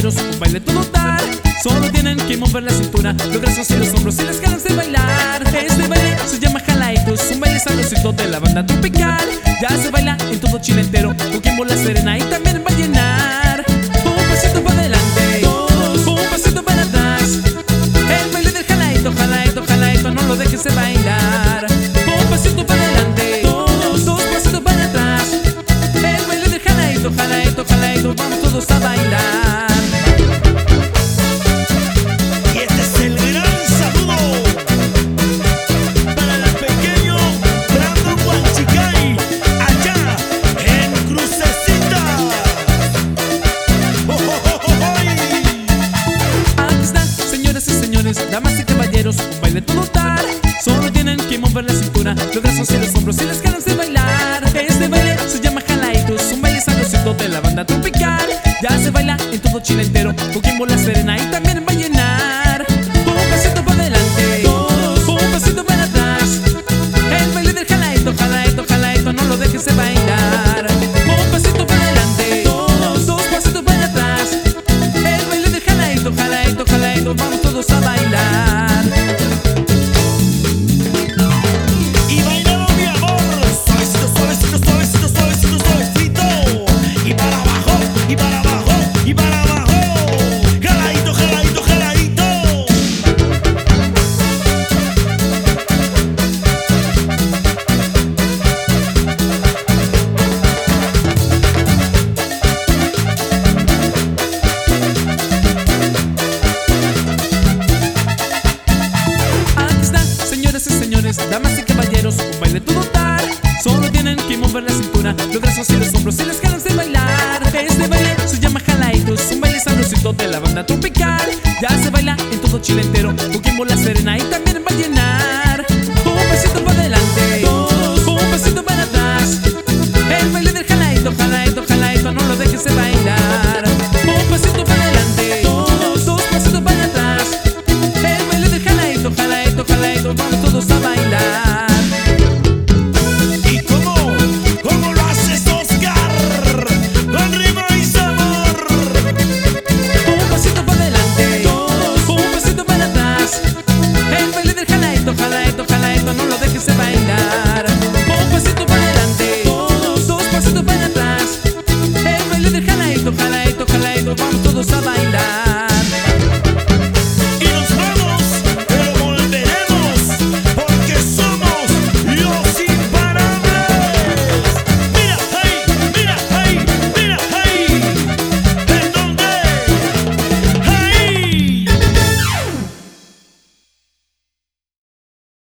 caballeros, un baile todo dar. Solo tienen que mover la cintura, los brazos y los hombros y las ganas de bailar. Este baile se llama Jalaitos, un baile sabrosito de la banda tropical. Ya se baila en todo Chile entero, con quien la serena y también en vallenar. Un pasito para adelante, dos, un pasito para atrás. El baile del Jalaito, Jalaito, Jalaito, no lo dejes de bailar. Un pasito para adelante, dos pasitos para atrás. El baile del Jalaito, Jalaito, Jalaito, vamos todos a bailar. Damas y caballeros, un baile todo dar. Solo tienen que mover la cintura, los brazos y los hombros y las ganas de bailar. Este baile se llama Jalaitos, un baile sabrosito de la banda tropical. Ya se baila en todo Chile entero, con quien la serena y también en vallenar. Un pasito para adelante, dos, un pasito para atrás. El baile del Jalaito, Jalaito, Jalaito, no lo dejes de bailar. Un pasito para adelante, dos pasitos para atrás. El baile del Jalaito, Jalaito, Jalaito, vamos todos a bailar. Y bailalo, mi amor, suavecito, suavecito, suavecito, suavecito, suavecito. Y para abajo, y para abajo, y para abajo. Jalaito, jalaito, jalaito. Damas y caballeros, un baile todo dar. Solo tienen que mover la cintura, los brazos y los hombros y las ganas de bailar. Este baile se llama Jalaitos, un baile sabrosito de la banda tropical. Ya se baila en todo Chile entero, con quien la serena y también en vallenar.